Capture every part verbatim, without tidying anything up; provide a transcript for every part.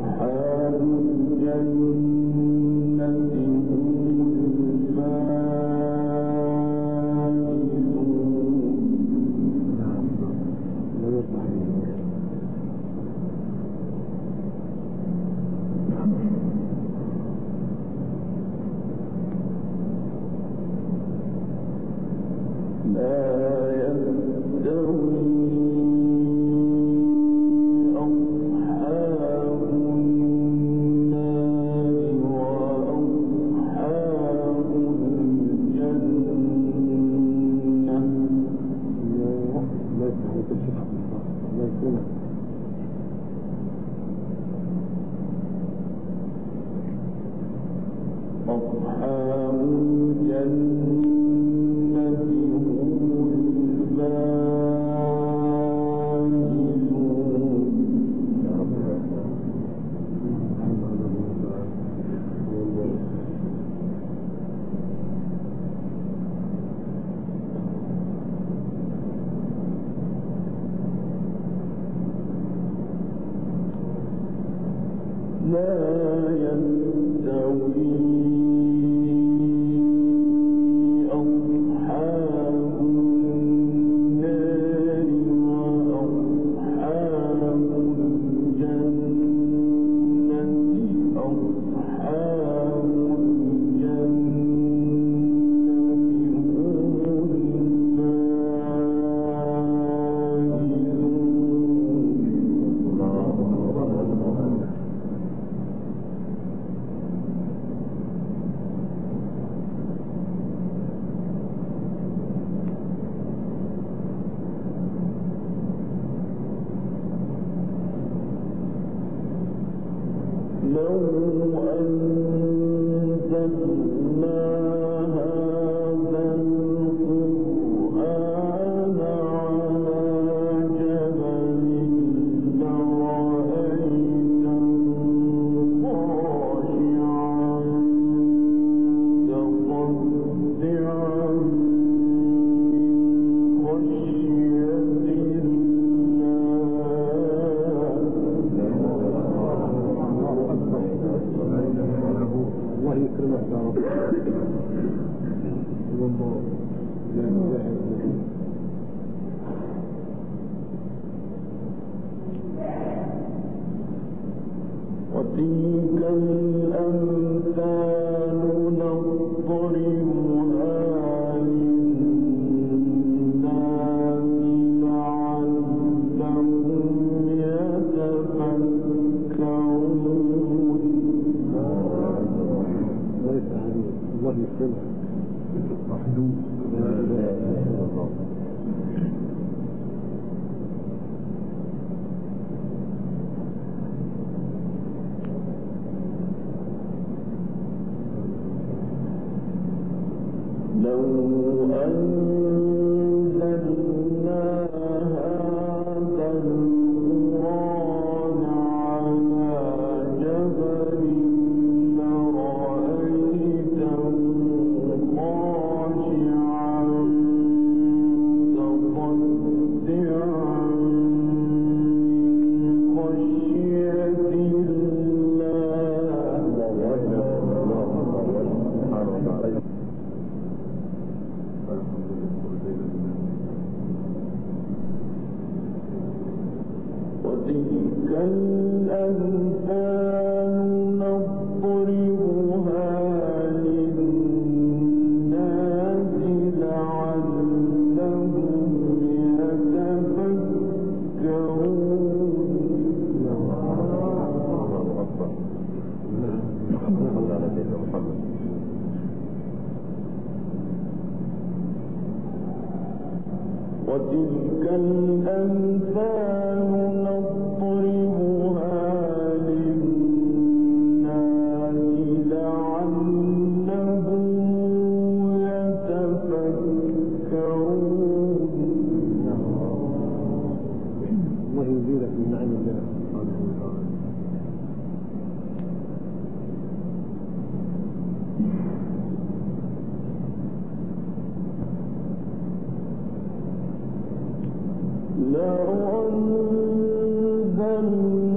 لو أنزلنا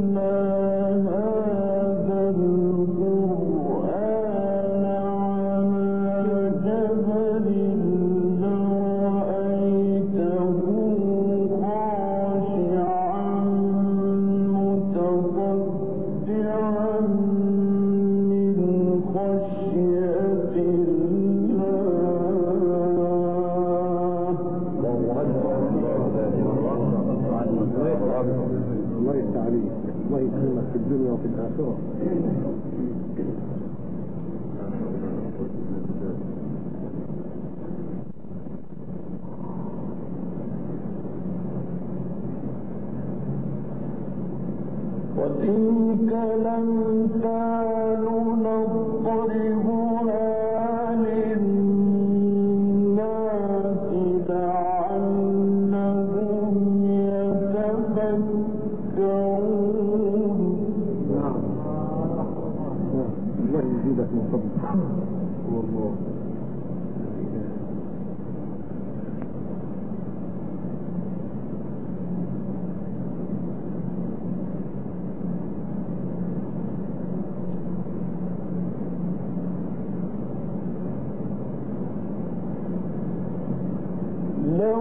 وتلك الأمثال نضربها للناس لعلهم يتفكرون. نعم الله يزيدك من فضلك والله. لو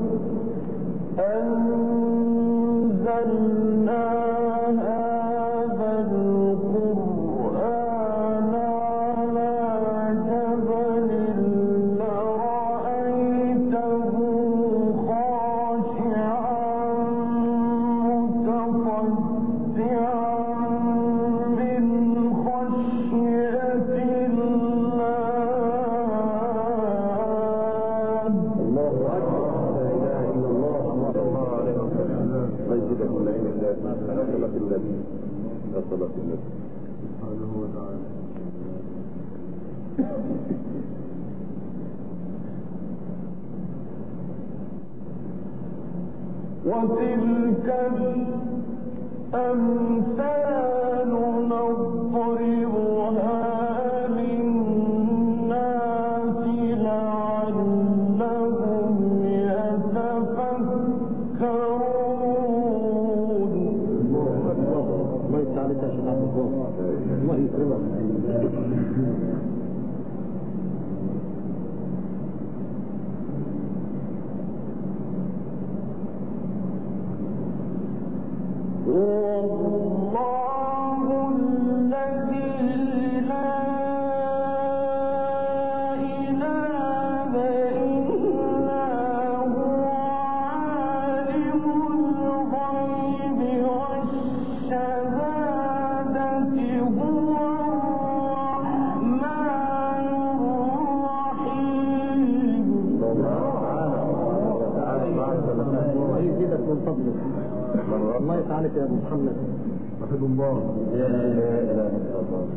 أنزلنا هذا القرآن على جبل لرأيته خاشعا متصدعا من خشية الله. الله أكبر. لا إله إلا الله صلى الله عليه وسلم. مسجدك من عين الله صلاة النبي صلاة النبي سبحانه وتعالى. وتلك الأمثال نضربها للناس لعلهم يتفكرون. الله يسعدك يا شيخ عبد الله. الله يكرمك. والله الذي لا إله إلا هو عالم الغيب والشهادة هو الرحمن الرحيم. الله يزيدك من فضلك. الله يسعدك يا ابو محمد. حفظ الله. لا اله الا الله.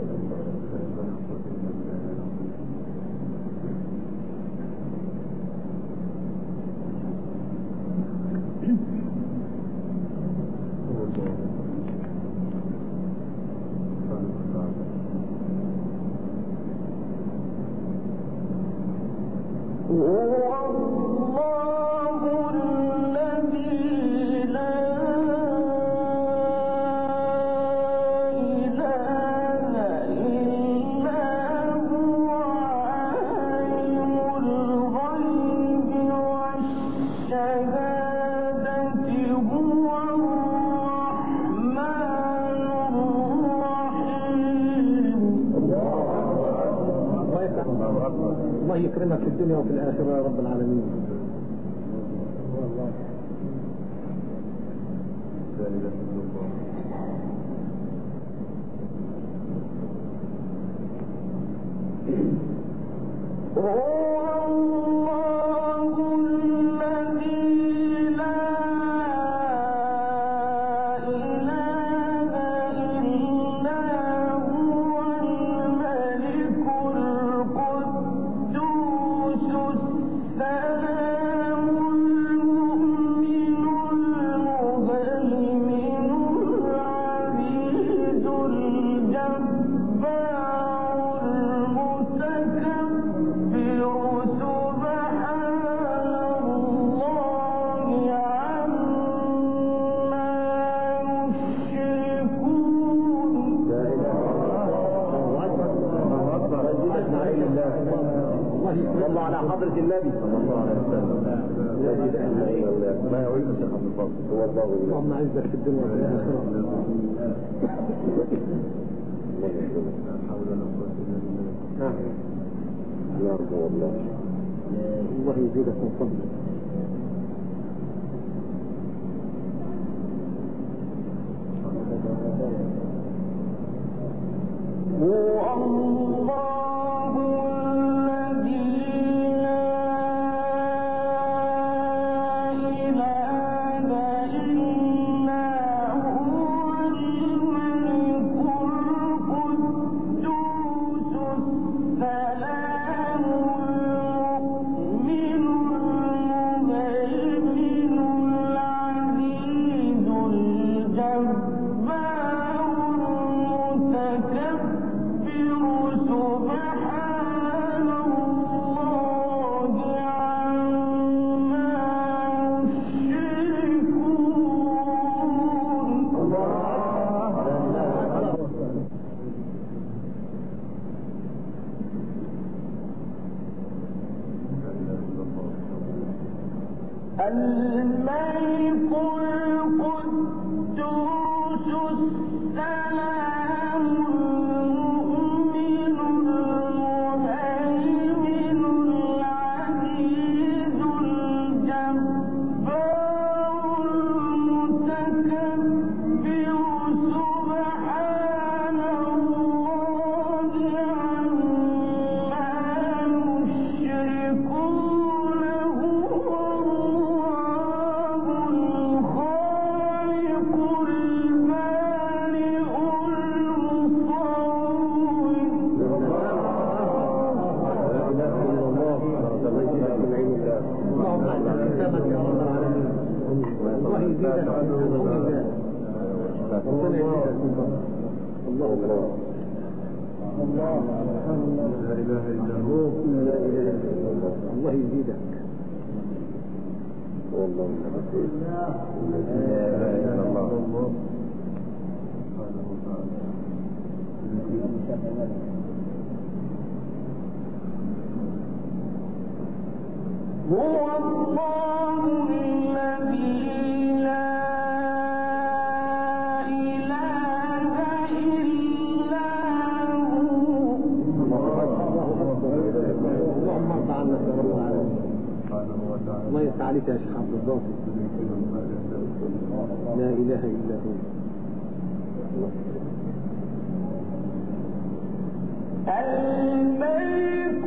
الله يكرمك في الدنيا وفي الآخرة يا رب العالمين. صلى على حضرة النبي صلى الله عليه وسلم. لا اله الا الله. ما يعيد الشيخ عبد الفاضل هو الله. اللهم اعزك في الدنيا والاخره. نعم. نعم والله. الله يزيدك من فضله. هو الله الذي الملك القدوس السلام المؤمن المهيمن العزيز الجبار المتكبر سبحان الله عما يشركون هو الله يزيدك. والله لا اله الا الله. هو الله الذي لا إله إلا هو. اللهم ارضى عنك يا رب العالمين. الله يفتح عليك يا شيخ عبد الباسط. لا اله الا هو. الملك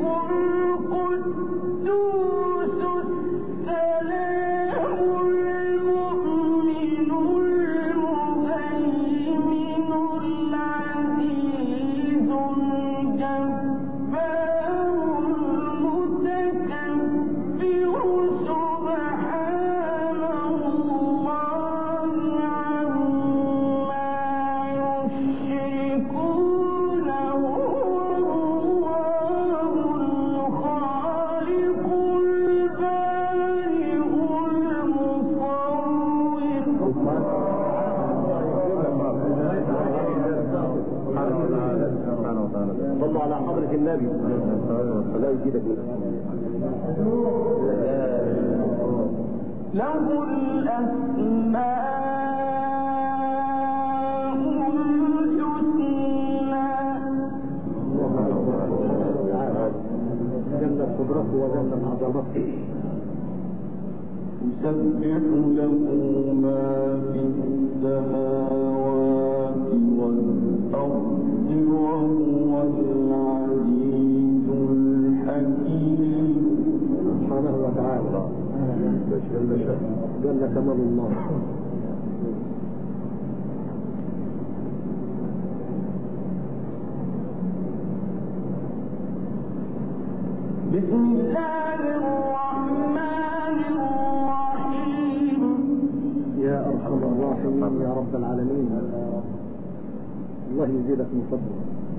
القدوس السلام المؤمن المهيمن العزيز الجبار المتكبر سبحان الله عما يشركون صلوا على حضرة النبي فلا يزيدك منه. له الأسماء الحسنى. جل قدرته وجل عظمته. يسبح له ما في السماوات والأرض وهو العزيز الحكيم. سبحانه وتعالى جل كمال الله. بسم الله الرحمن الرحيم. يا أرحم الراحمين يا رب العالمين. الله يزيدك من فضله.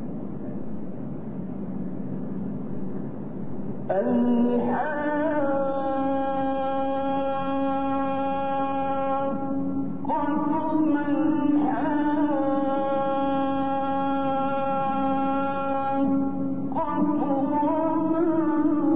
الحاقة ما الحاقة وما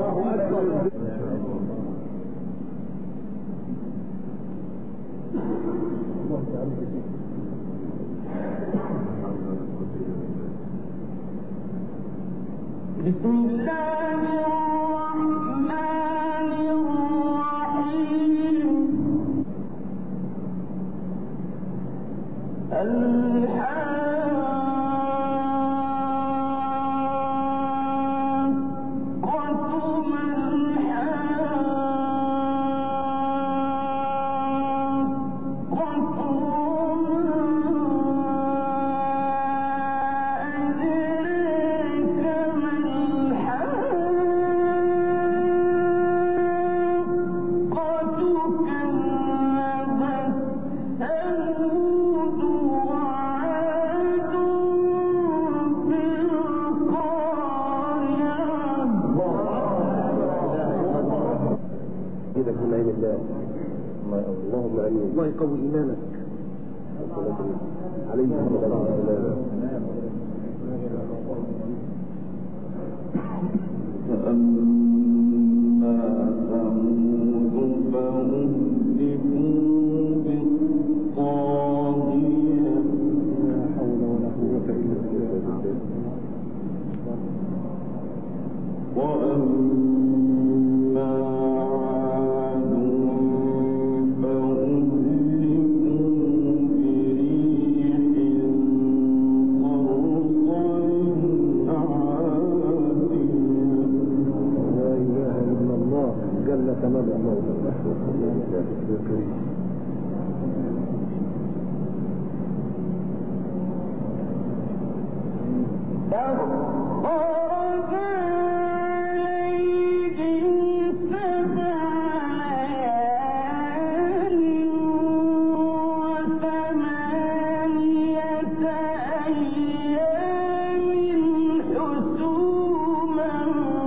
بسم الله الرحمن الرحيم اللهم امين. الله يقوي ايمانك. عليه الصلاه والسلام. فأما ثمود فأهلكوا بالطاغية لا حول ولا قوة إلا بالله. وأما عاد فأهلكوا بريح صرصر عاتية. لا إله إلا الله جل تمام الله. فخرج عليهم سبع ليال وثمانية أيام حسوما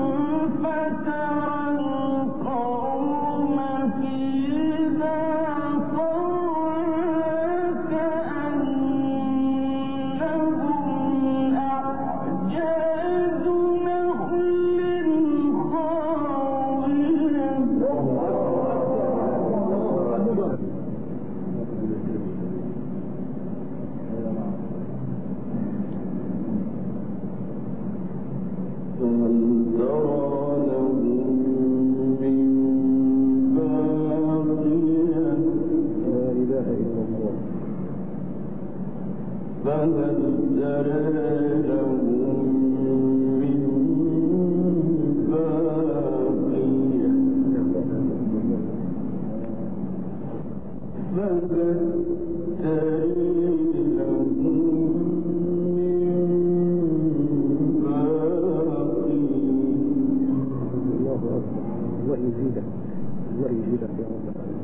فترى القوم فيها صرعى كأنهم أعجاز نخل خاوية. فهل ترى لهم من باقية. لا إله إلا الله. فهل ترى لهم من باقية. فهل ترى لهم من باقية. الله أكبر. الله يزيدك. الله يزيدك يا رب العالمين.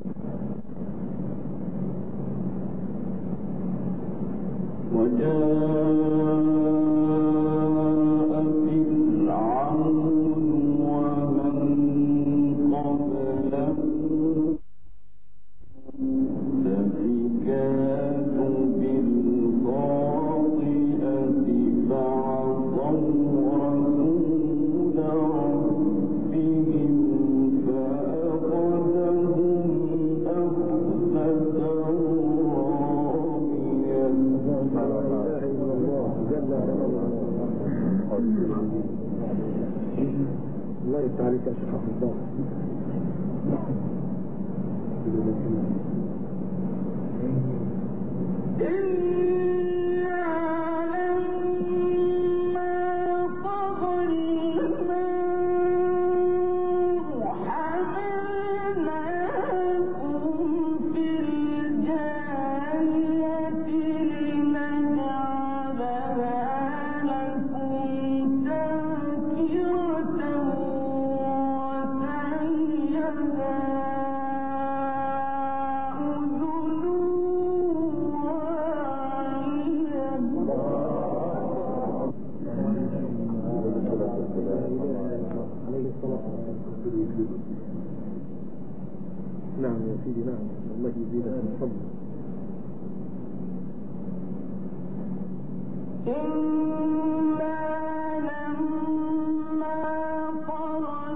وجاء فرعون ومن قبله السابقات بالخاطئة فعصوا رسول ربهم فأخذهم أخذة رابية. لا إله إلا الله جل تمام الله. الله يفتح عليك يا شيخ عبد الله. إنا لما طغى الماء حملناكم في الجارية لنجعلها لكم تذكرة وتعيها نعم يا سيدي نعم. الله يزيدك من فضله. إنا لما طغى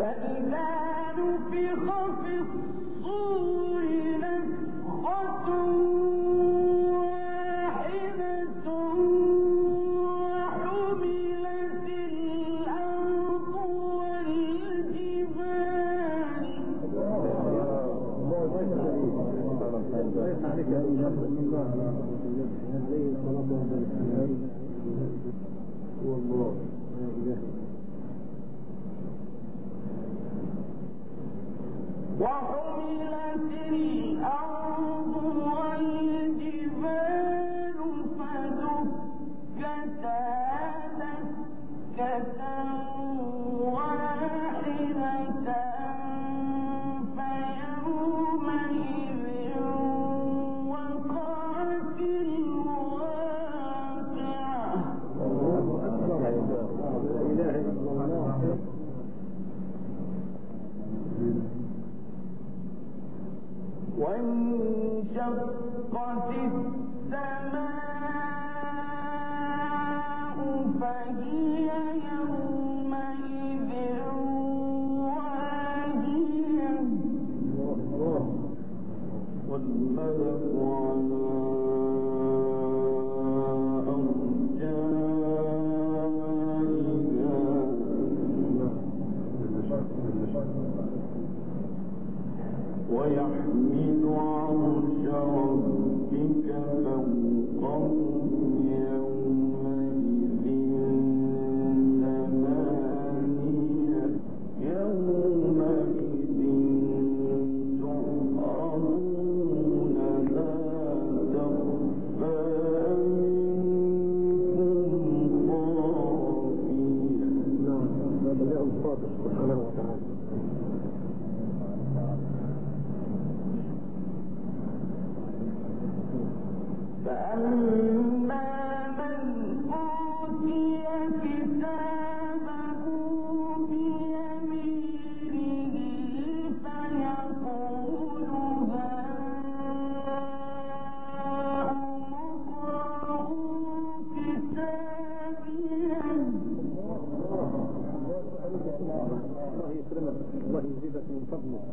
ويحمل عرش ربك فوقهم يومئذ ثمانية يومئذ تعرضون لا تخفى منكم خافية. نعم هذا له الفاضل سبحانه وتعالى. فأما من أوتي كتابه بيمينه فيقول هاؤم اقرءوا كتابيه. الله يكرمك، الله يزيدك من فضله.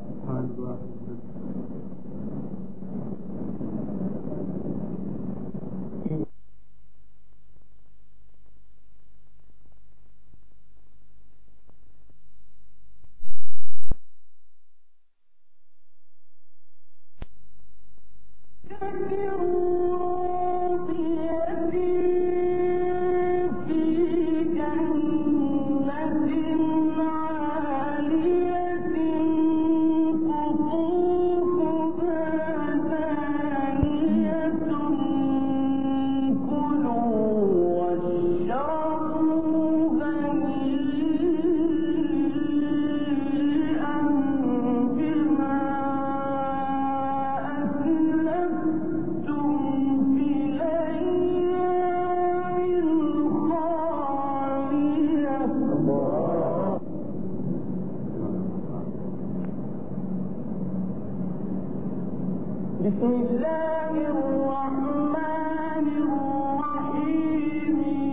بسم الله الرحمن الرحيم.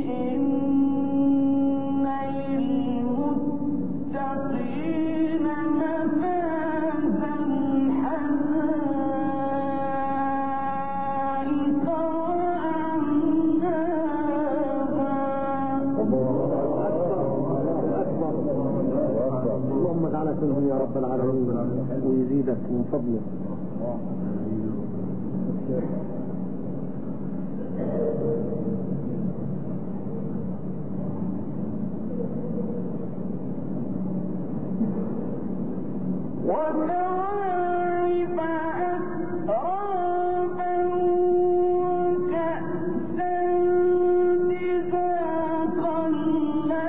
إن للمتقين مفازا حدائق وأعنابا. اللهم اجعلك منهم يا رب العالمين ويزيدك من فضله. وكواعب أترابا وكأسا دهاقا لا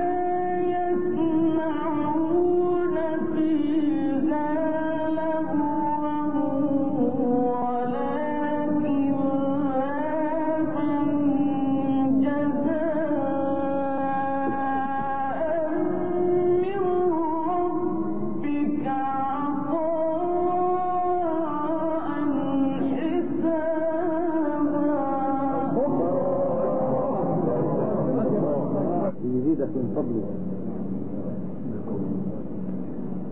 يسمعون فيها لغوا ولا كذابا جزاء من ربك يزيدك من فضله.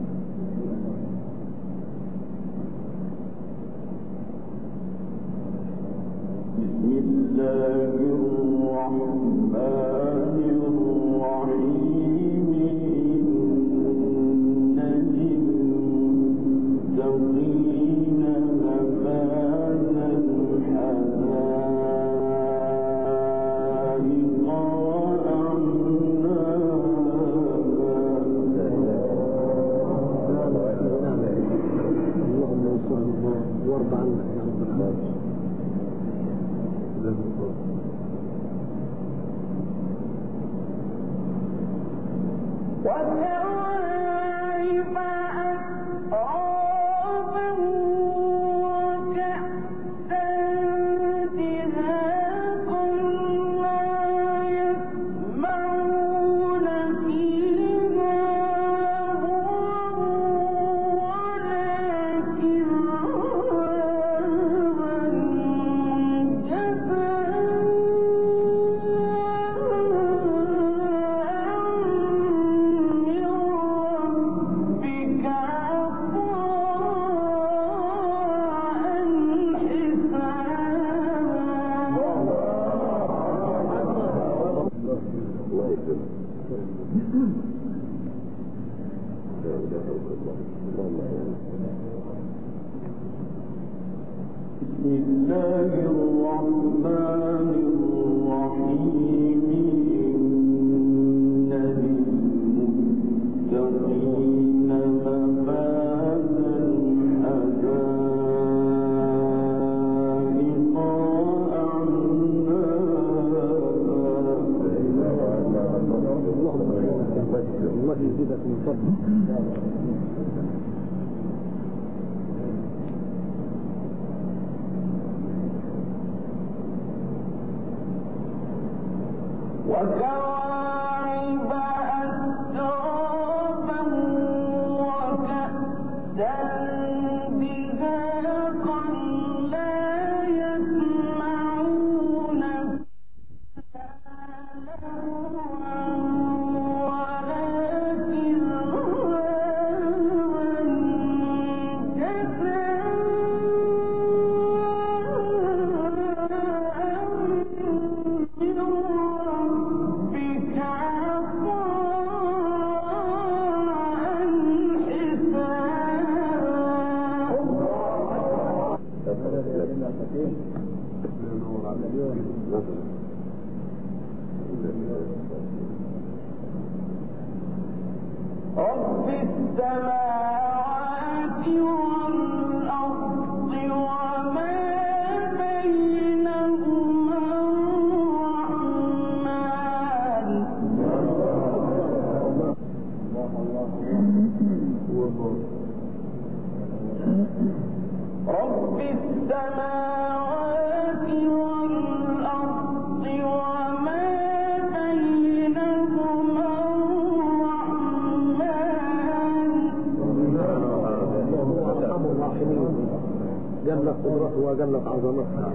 جلت قدرته وجلت عظمته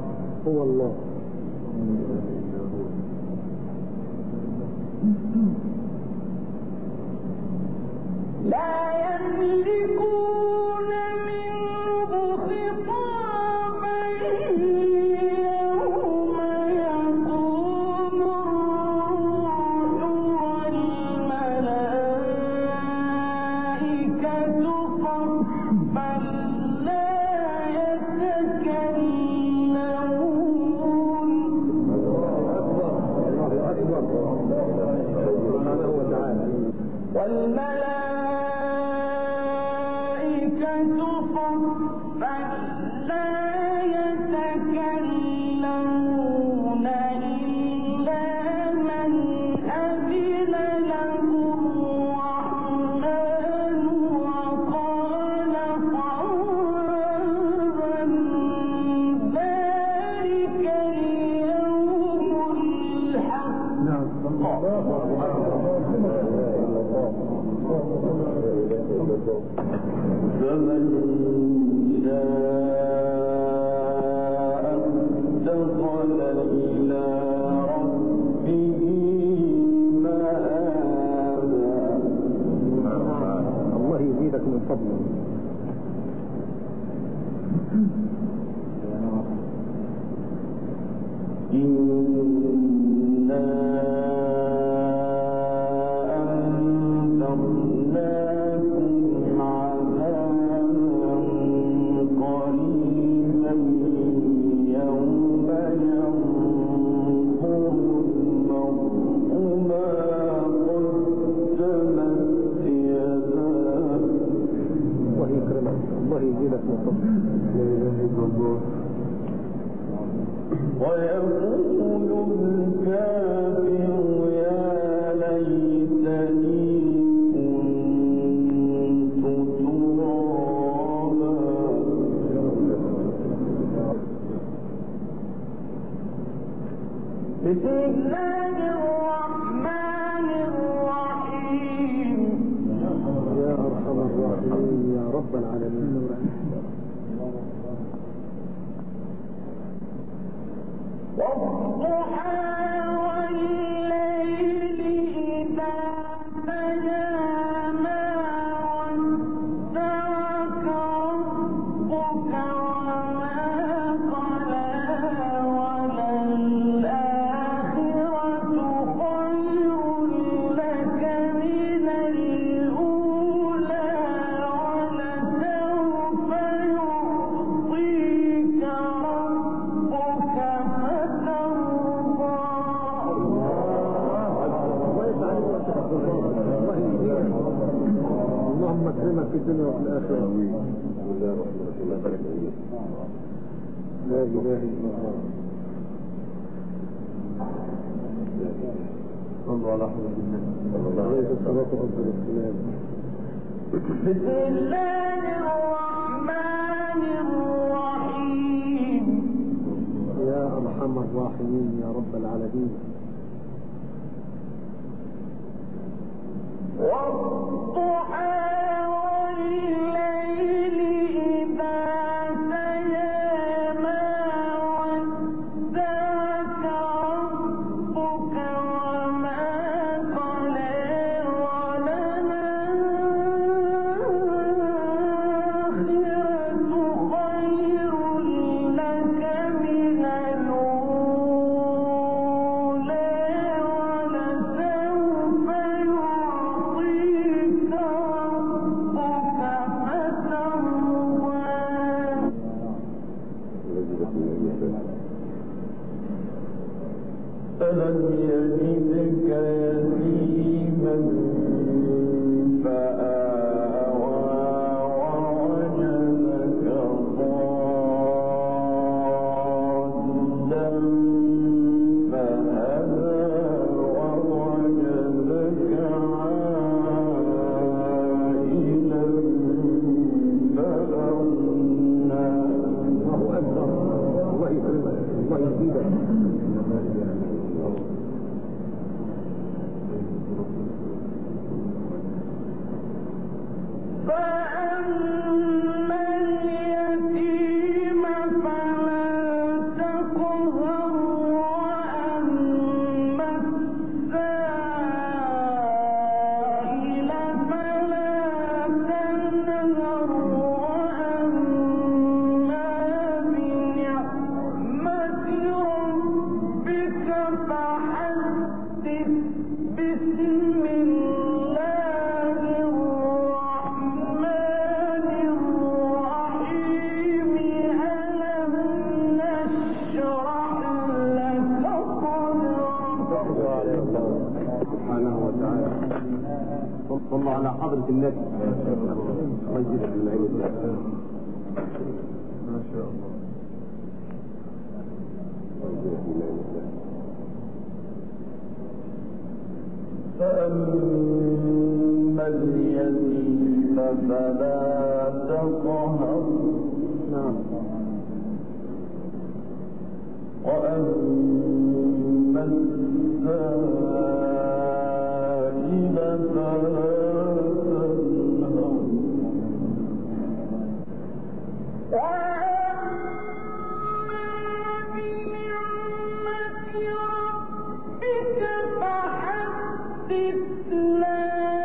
هو الله. لا يملكون منه خطابا يوم يقوم الروح والملائكة صفا لا يتكلمون. الله أكبر سبحانه وتعالى. والملائكة صفا لا يتكلمون إلا من أذن له الرحمن وقال صوابا. ذلك اليوم الحق. فمن شاء اتخذ إلى ربه مآبا. الله يزيدك من فضله. إنا أنذرناكم عذابا قريبا يوم ينظر المرء ما قدمت يداه. الله يكرمك، الله يزيدك من فضله. لا اله الا الله. ويقول الكافر يا ليتني كنت ترابا. بسم الله الرحمن الرحيم. يا أرحم الراحمين يا رب العالمين. والضحى والليل إذا سجى ما ودعك ربك وما قلى وللآخرة خير لك من الأولى ولسوف يعطيك ربك فترضى. اللهم اكرمك في الدنيا وفي الآخرة. بسم الله الرحمن الرحيم. بارك فيك. لا إله إلا الله. صلوا على حضرة النبي صلى الله عليه عليه وسلم. الصلاة والسلام. بسم الله الرحمن الرحيم. يا أرحم الراحمين يا رب العالمين. والضحى والليل إذا سجى ما ودعك ربك وما قلى وللآخرة خير لك من الأولى ولسوف يعطيك ربك فترضى. ألم يجدك يتيما فآوى ووجدك ضالا فهدى ووجدك عائلا فأغنى. الله أكبر. الله يكرمك، الله يزيدك. فأما اليتيم فلا تقهر وأما السائل فلا تنهر وأما بنعمة ربك فحدث. بسم الله الرحمن الرحيم. ألم نشرح لك صدرك. سبحانه وتعالى. صلوا على حضرة النبي. الله يجزيك من العلم والله. ما شاء الله. الله يجزيك من العلم والله. فأما اليتيم فلا تقهر. نعم. وأما السائل فلا تنهر. وأما بنعمة ربك فحدث. لا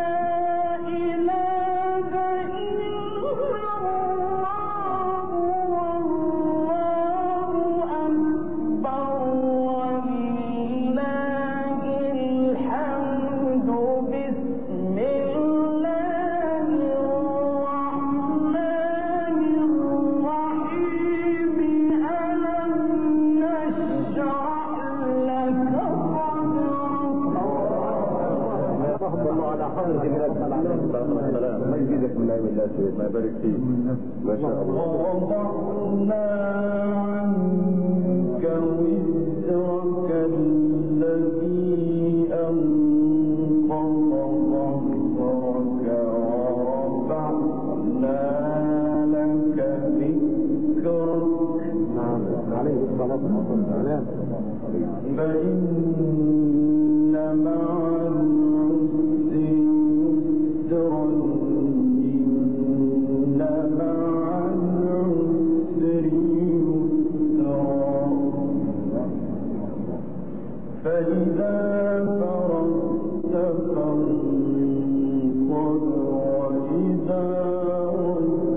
إله إلا الله والله أكبر. الله يزيدك من نعم الله سيد ما يبارك فيك ما شاء الله. ووضعنا عنك وزرك الذي أنقض ظهرك ورفعنا لك ذكرك. نعم عليه الصلاة والسلام. فإن مع العسر يسرا إن مع العسر يسرا فإذا فرغت فانصب وإلى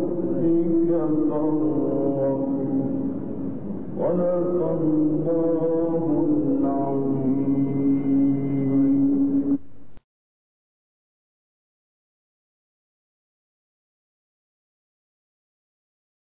ربك فارغب صدق الله